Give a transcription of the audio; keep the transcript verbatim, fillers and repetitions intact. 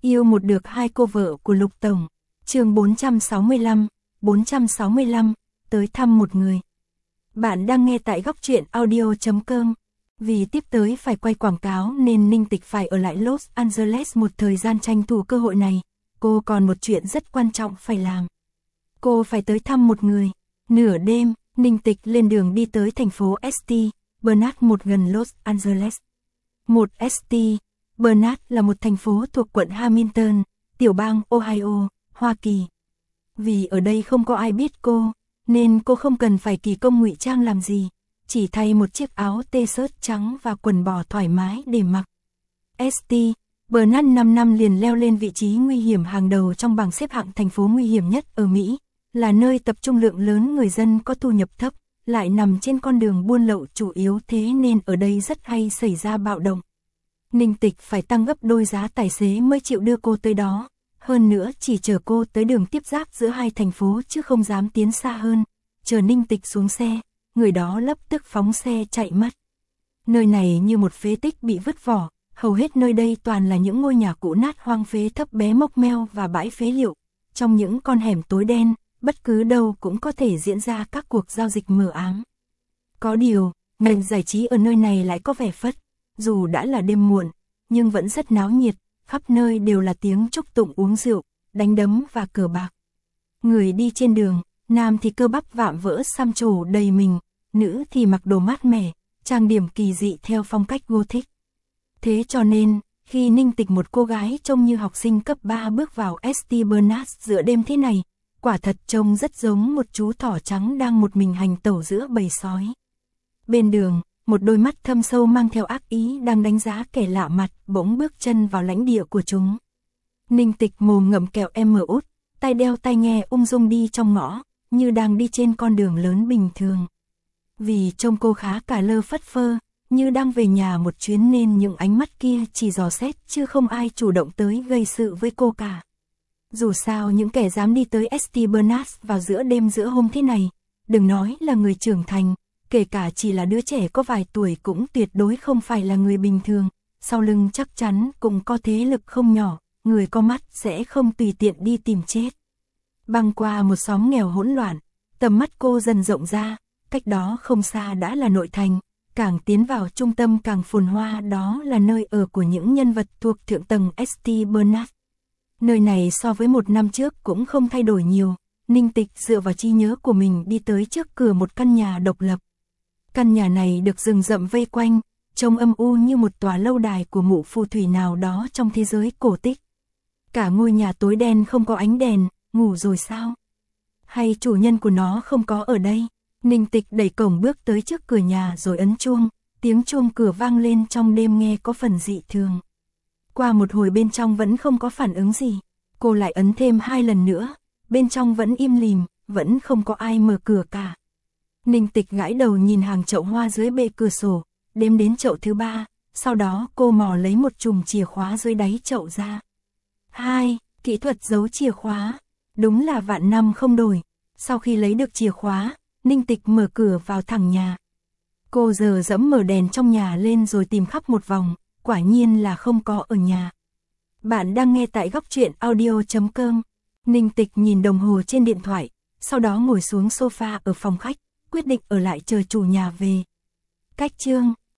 Yêu một được hai cô vợ của Lục Tổng. Chương bốn trăm sáu mươi lăm, bốn trăm sáu mươi lăm, tới thăm một người. Bạn đang nghe tại góc truyện audio chấm com. Vì tiếp tới phải quay quảng cáo nên Ninh Tịch phải ở lại Los Angeles một thời gian tranh thủ cơ hội này. Cô còn một chuyện rất quan trọng phải làm. Cô phải tới thăm một người. Nửa đêm, Ninh Tịch lên đường đi tới thành phố Saint Bernard một gần Los Angeles. Một Saint Bernard là một thành phố thuộc quận Hamilton, tiểu bang Ohio, Hoa Kỳ. Vì ở đây không có ai biết cô, nên cô không cần phải kỳ công ngụy trang làm gì, chỉ thay một chiếc áo t-shirt trắng và quần bò thoải mái để mặc. Saint Bernard năm năm liền leo lên vị trí nguy hiểm hàng đầu trong bảng xếp hạng thành phố nguy hiểm nhất ở Mỹ, là nơi tập trung lượng lớn người dân có thu nhập thấp, lại nằm trên con đường buôn lậu chủ yếu, thế nên ở đây rất hay xảy ra bạo động. Ninh Tịch phải tăng gấp đôi giá tài xế mới chịu đưa cô tới đó, hơn nữa chỉ chở cô tới đường tiếp giáp giữa hai thành phố chứ không dám tiến xa hơn. Chờ Ninh Tịch xuống xe, người đó lập tức phóng xe chạy mất. Nơi này như một phế tích bị vứt vỏ, hầu hết nơi đây toàn là những ngôi nhà cũ nát hoang phế thấp bé mốc meo và bãi phế liệu. Trong những con hẻm tối đen, bất cứ đâu cũng có thể diễn ra các cuộc giao dịch mờ ám. Có điều, ngành giải trí ở nơi này lại có vẻ phất. Dù đã là đêm muộn, nhưng vẫn rất náo nhiệt, khắp nơi đều là tiếng chúc tụng uống rượu, đánh đấm và cờ bạc. Người đi trên đường, nam thì cơ bắp vạm vỡ xăm trổ đầy mình, nữ thì mặc đồ mát mẻ, trang điểm kỳ dị theo phong cách Gothic. Thế cho nên, khi Ninh Tịch một cô gái trông như học sinh cấp ba bước vào Saint Bernard giữa đêm thế này, quả thật trông rất giống một chú thỏ trắng đang một mình hành tẩu giữa bầy sói. Bên đường, một đôi mắt thâm sâu mang theo ác ý đang đánh giá kẻ lạ mặt bỗng bước chân vào lãnh địa của chúng. Ninh Tịch mồm ngậm kẹo em út, tai đeo tai nghe ung dung đi trong ngõ, như đang đi trên con đường lớn bình thường. Vì trông cô khá cả lơ phất phơ, như đang về nhà một chuyến nên những ánh mắt kia chỉ dò xét chứ không ai chủ động tới gây sự với cô cả. Dù sao những kẻ dám đi tới Saint Bernard vào giữa đêm giữa hôm thế này, đừng nói là người trưởng thành, kể cả chỉ là đứa trẻ có vài tuổi cũng tuyệt đối không phải là người bình thường, sau lưng chắc chắn cũng có thế lực không nhỏ, người có mắt sẽ không tùy tiện đi tìm chết. Băng qua một xóm nghèo hỗn loạn, tầm mắt cô dần rộng ra, cách đó không xa đã là nội thành, càng tiến vào trung tâm càng phồn hoa, đó là nơi ở của những nhân vật thuộc thượng tầng Saint Bernard. Nơi này so với một năm trước cũng không thay đổi nhiều, Ninh Tịch dựa vào trí nhớ của mình đi tới trước cửa một căn nhà độc lập. Căn nhà này được rừng rậm vây quanh, trông âm u như một tòa lâu đài của mụ phù thủy nào đó trong thế giới cổ tích. Cả ngôi nhà tối đen không có ánh đèn, ngủ rồi sao? Hay chủ nhân của nó không có ở đây? Ninh Tịch đẩy cổng bước tới trước cửa nhà rồi ấn chuông, tiếng chuông cửa vang lên trong đêm nghe có phần dị thường. Qua một hồi bên trong vẫn không có phản ứng gì, cô lại ấn thêm hai lần nữa, bên trong vẫn im lìm, vẫn không có ai mở cửa cả. Ninh Tịch gãi đầu nhìn hàng chậu hoa dưới bệ cửa sổ, đếm đến chậu thứ ba, sau đó cô mò lấy một chùm chìa khóa dưới đáy chậu ra. Hai, kỹ thuật giấu chìa khóa, đúng là vạn năm không đổi. Sau khi lấy được chìa khóa, Ninh Tịch mở cửa vào thẳng nhà. Cô giờ dẫm mở đèn trong nhà lên rồi tìm khắp một vòng, quả nhiên là không có ở nhà. Bạn đang nghe tại góc truyện audio chấm com. Ninh Tịch nhìn đồng hồ trên điện thoại, sau đó ngồi xuống sofa ở phòng khách, quyết định ở lại chờ chủ nhà về. Cách chương